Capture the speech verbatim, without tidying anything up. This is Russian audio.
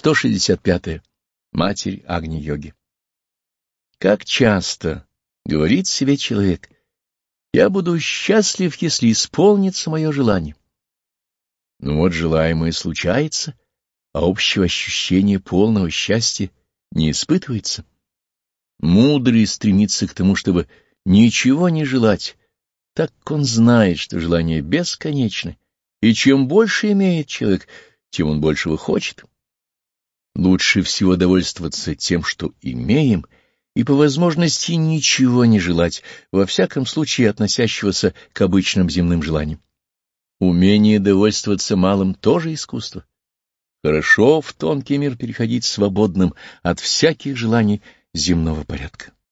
сто шестьдесят пятое. Матерь Агни-йоги. Как часто говорит себе человек: «Я буду счастлив, если исполнится мое желание». Но вот желаемое случается, а общего ощущения полного счастья не испытывается. Мудрый стремится к тому, чтобы ничего не желать, так как он знает, что желание бесконечно, и чем больше имеет человек, тем он большего хочет. Лучше всего довольствоваться тем, что имеем, и по возможности ничего не желать, во всяком случае относящегося к обычным земным желаниям. Умение довольствоваться малым тоже искусство. Хорошо в тонкий мир переходить свободным от всяких желаний земного порядка.